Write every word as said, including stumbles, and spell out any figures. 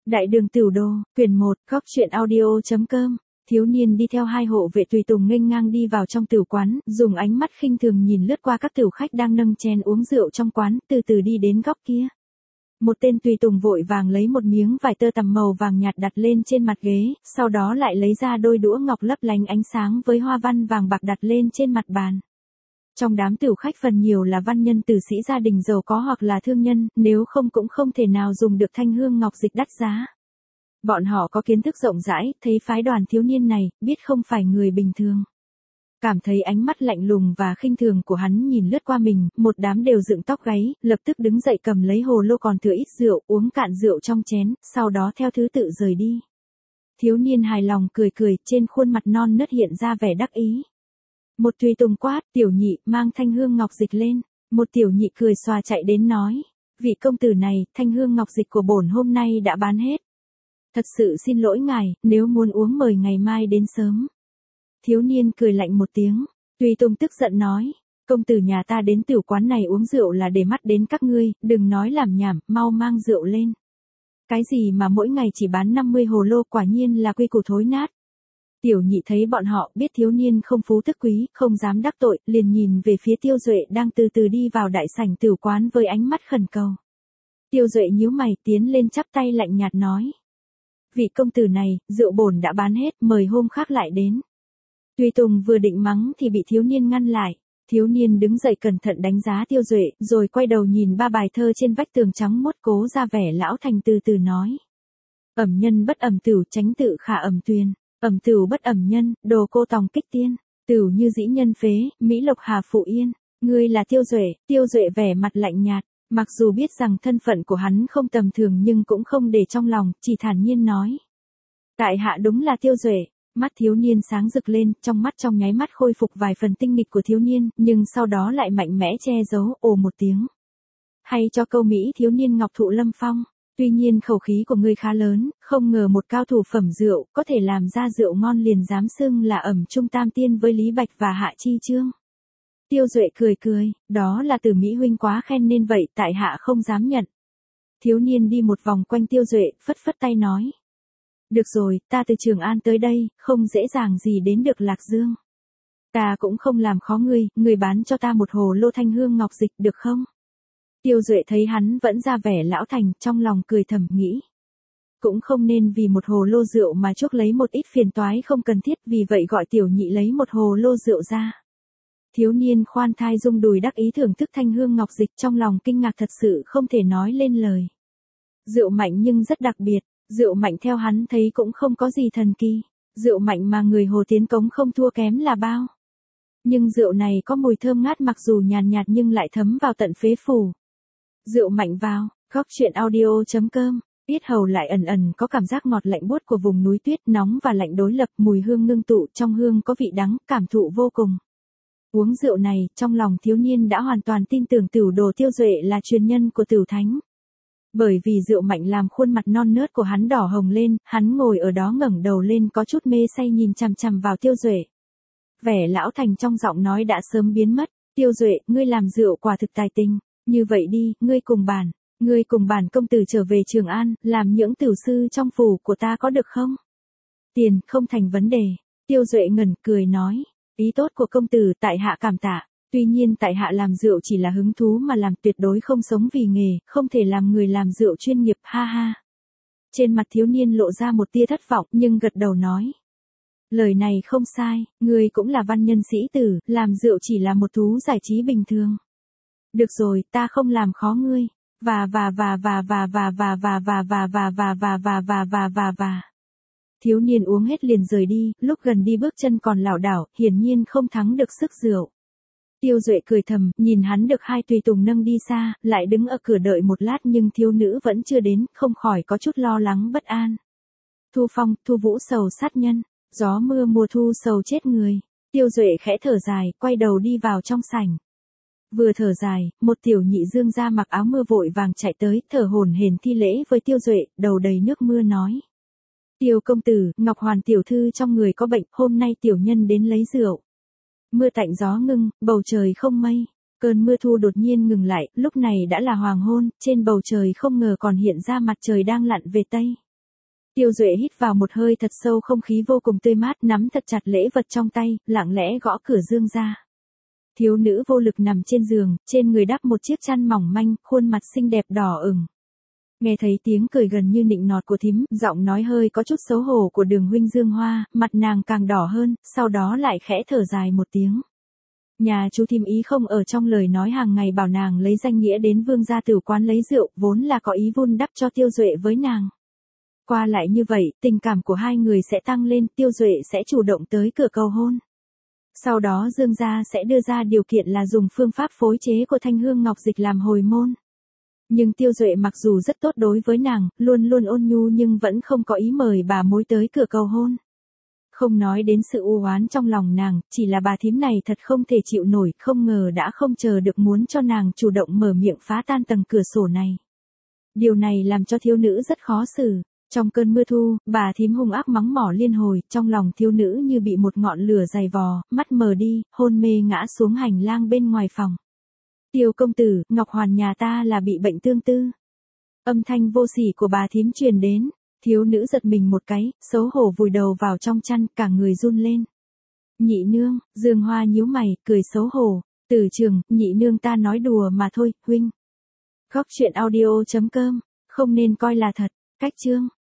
Đại đường Tửu Đô, quyển một, góc truyện audio.com. Thiếu niên đi theo hai hộ vệ tùy tùng nghênh ngang đi vào trong tửu quán, dùng ánh mắt khinh thường nhìn lướt qua các tửu khách đang nâng chén uống rượu trong quán, từ từ đi đến góc kia. Một tên tùy tùng vội vàng lấy một miếng vải tơ tằm màu vàng nhạt đặt lên trên mặt ghế, sau đó lại lấy ra đôi đũa ngọc lấp lánh ánh sáng với hoa văn vàng bạc đặt lên trên mặt bàn. Trong đám tửu khách phần nhiều là văn nhân tử sĩ gia đình giàu có hoặc là thương nhân, nếu không cũng không thể nào dùng được thanh hương ngọc dịch đắt giá. Bọn họ có kiến thức rộng rãi, thấy phái đoàn thiếu niên này, biết không phải người bình thường. Cảm thấy ánh mắt lạnh lùng và khinh thường của hắn nhìn lướt qua mình, một đám đều dựng tóc gáy, lập tức đứng dậy cầm lấy hồ lô còn thừa ít rượu, uống cạn rượu trong chén, sau đó theo thứ tự rời đi. Thiếu niên hài lòng cười cười, trên khuôn mặt non nớt hiện ra vẻ đắc ý. Một tùy tùng quát, tiểu nhị, mang thanh hương ngọc dịch lên. Một tiểu nhị cười xòa chạy đến nói, vị công tử này, thanh hương ngọc dịch của bổn hôm nay đã bán hết. Thật sự xin lỗi ngài, nếu muốn uống mời ngày mai đến sớm. Thiếu niên cười lạnh một tiếng, tùy tùng tức giận nói, công tử nhà ta đến tiểu quán này uống rượu là để mắt đến các ngươi, đừng nói làm nhảm, mau mang rượu lên. Cái gì mà mỗi ngày chỉ bán năm mươi hồ lô, quả nhiên là quy củ thối nát. Tiểu nhị thấy bọn họ biết thiếu niên không phú thức quý, không dám đắc tội, liền nhìn về phía Tiêu Duệ đang từ từ đi vào đại sảnh tửu quán với ánh mắt khẩn cầu. Tiêu Duệ nhíu mày tiến lên chắp tay lạnh nhạt nói. Vị công tử này, rượu bổn đã bán hết, mời hôm khác lại đến. Tùy tùng vừa định mắng thì bị thiếu niên ngăn lại. Thiếu niên đứng dậy cẩn thận đánh giá Tiêu Duệ, rồi quay đầu nhìn ba bài thơ trên vách tường trắng mốt cố ra vẻ lão thành từ từ nói. Ẩm nhân bất ẩm tửu, tránh tự khả ẩm tuyền. Ẩm tửu bất ẩm nhân, đồ cô tòng kích tiên, tửu như dĩ nhân phế, mỹ lộc hà phụ yên. Ngươi là Tiêu Duệ. Tiêu Duệ vẻ mặt lạnh nhạt, mặc dù biết rằng thân phận của hắn không tầm thường nhưng cũng không để trong lòng, chỉ thản nhiên nói. Tại hạ đúng là Tiêu Duệ. Mắt thiếu niên sáng rực lên, trong mắt trong nháy mắt khôi phục vài phần tinh nghịch của thiếu niên, nhưng sau đó lại mạnh mẽ che giấu, ồ một tiếng. Hay cho câu Mỹ thiếu niên ngọc thụ lâm phong. Tuy nhiên khẩu khí của ngươi khá lớn, không ngờ một cao thủ phẩm rượu, có thể làm ra rượu ngon liền dám xưng là ẩm trung tam tiên với Lý Bạch và Hạ Chi Chương. Tiêu Duệ cười cười, đó là từ Mỹ huynh quá khen nên vậy, tại hạ không dám nhận. Thiếu niên đi một vòng quanh Tiêu Duệ, phất phất tay nói. Được rồi, ta từ Trường An tới đây, không dễ dàng gì đến được Lạc Dương. Ta cũng không làm khó ngươi, ngươi bán cho ta một hồ lô thanh hương ngọc dịch được không? Tiêu Duệ thấy hắn vẫn ra vẻ lão thành, trong lòng cười thầm nghĩ. Cũng không nên vì một hồ lô rượu mà chuốc lấy một ít phiền toái không cần thiết, vì vậy gọi tiểu nhị lấy một hồ lô rượu ra. Thiếu niên khoan thai rung đùi đắc ý thưởng thức thanh hương ngọc dịch, trong lòng kinh ngạc thật sự không thể nói lên lời. Rượu mạnh nhưng rất đặc biệt, rượu mạnh theo hắn thấy cũng không có gì thần kỳ, rượu mạnh mà người Hồ Tiến Cống không thua kém là bao. Nhưng rượu này có mùi thơm ngát mặc dù nhàn nhạt nhưng lại thấm vào tận phế phủ. Rượu mạnh vào, góc truyện audio.com, yết hầu lại ẩn ẩn có cảm giác ngọt lạnh buốt của vùng núi tuyết, nóng và lạnh đối lập, mùi hương ngưng tụ, trong hương có vị đắng, cảm thụ vô cùng. Uống rượu này, trong lòng thiếu niên đã hoàn toàn tin tưởng Tửu Đồ Tiêu Duệ là truyền nhân của Tửu Thánh. Bởi vì rượu mạnh làm khuôn mặt non nớt của hắn đỏ hồng lên, hắn ngồi ở đó ngẩng đầu lên có chút mê say nhìn chằm chằm vào Tiêu Duệ. Vẻ lão thành trong giọng nói đã sớm biến mất. Tiêu Duệ, ngươi làm rượu quả thực tài tình. Như vậy đi, ngươi cùng bản, ngươi cùng bản công tử trở về Trường An, làm những tửu sư trong phủ của ta có được không? Tiền, không thành vấn đề. Tiêu Duệ ngẩn cười nói, ý tốt của công tử tại hạ cảm tạ, tuy nhiên tại hạ làm rượu chỉ là hứng thú mà làm, tuyệt đối không sống vì nghề, không thể làm người làm rượu chuyên nghiệp, ha ha. Trên mặt thiếu niên lộ ra một tia thất vọng nhưng gật đầu nói. Lời này không sai, ngươi cũng là văn nhân sĩ tử, làm rượu chỉ là một thú giải trí bình thường. Được rồi, ta không làm khó ngươi. Và và và và và và và và và và và và và và và và và và. Thiếu niên uống hết liền rời đi, lúc gần đi bước chân còn lảo đảo, hiển nhiên không thắng được sức rượu. Tiêu Duệ cười thầm, nhìn hắn được hai tùy tùng nâng đi xa, lại đứng ở cửa đợi một lát nhưng thiếu nữ vẫn chưa đến, không khỏi có chút lo lắng bất an. Thu phong, thu vũ sầu sát nhân, gió mưa mùa thu sầu chết người. Tiêu Duệ khẽ thở dài, quay đầu đi vào trong sảnh. Vừa thở dài, một tiểu nhị dương ra mặc áo mưa vội vàng chạy tới, thở hổn hển thi lễ với Tiêu Duệ, đầu đầy nước mưa nói. Tiêu công tử, Ngọc Hoàn tiểu thư trong người có bệnh, hôm nay tiểu nhân đến lấy rượu. Mưa tạnh gió ngưng, bầu trời không mây. Cơn mưa thu đột nhiên ngừng lại, lúc này đã là hoàng hôn, trên bầu trời không ngờ còn hiện ra mặt trời đang lặn về tây. Tiêu Duệ hít vào một hơi thật sâu, không khí vô cùng tươi mát, nắm thật chặt lễ vật trong tay, lặng lẽ gõ cửa Dương gia. Thiếu nữ vô lực nằm trên giường, trên người đắp một chiếc chăn mỏng manh, khuôn mặt xinh đẹp đỏ ửng. Nghe thấy tiếng cười gần như nịnh nọt của thím, giọng nói hơi có chút xấu hổ của Đường huynh Dương Hoa, mặt nàng càng đỏ hơn, sau đó lại khẽ thở dài một tiếng. Nhà chú thím ý không ở trong lời nói hàng ngày bảo nàng lấy danh nghĩa đến Vương gia tử quán lấy rượu, vốn là có ý vun đắp cho Tiêu Duệ với nàng. Qua lại như vậy, tình cảm của hai người sẽ tăng lên, Tiêu Duệ sẽ chủ động tới cửa cầu hôn. Sau đó Dương gia sẽ đưa ra điều kiện là dùng phương pháp phối chế của Thanh Hương Ngọc Dịch làm hồi môn. Nhưng Tiêu Duệ mặc dù rất tốt đối với nàng, luôn luôn ôn nhu nhưng vẫn không có ý mời bà mối tới cửa cầu hôn. Không nói đến sự u oán trong lòng nàng, chỉ là bà thím này thật không thể chịu nổi, không ngờ đã không chờ được muốn cho nàng chủ động mở miệng phá tan tầng cửa sổ này. Điều này làm cho thiếu nữ rất khó xử. Trong cơn mưa thu, bà thím hung ác mắng mỏ liên hồi, trong lòng thiếu nữ như bị một ngọn lửa dày vò, mắt mờ đi, hôn mê ngã xuống hành lang bên ngoài phòng. Tiêu công tử, Ngọc Hoàn nhà ta là bị bệnh tương tư. Âm thanh vô sỉ của bà thím truyền đến, thiếu nữ giật mình một cái, xấu hổ vùi đầu vào trong chăn, cả người run lên. Nhị nương, Dương Hoa nhíu mày, cười xấu hổ, Từ Trường, nhị nương ta nói đùa mà thôi, huynh. Góc truyện audio chấm com, không nên coi là thật, cách chương.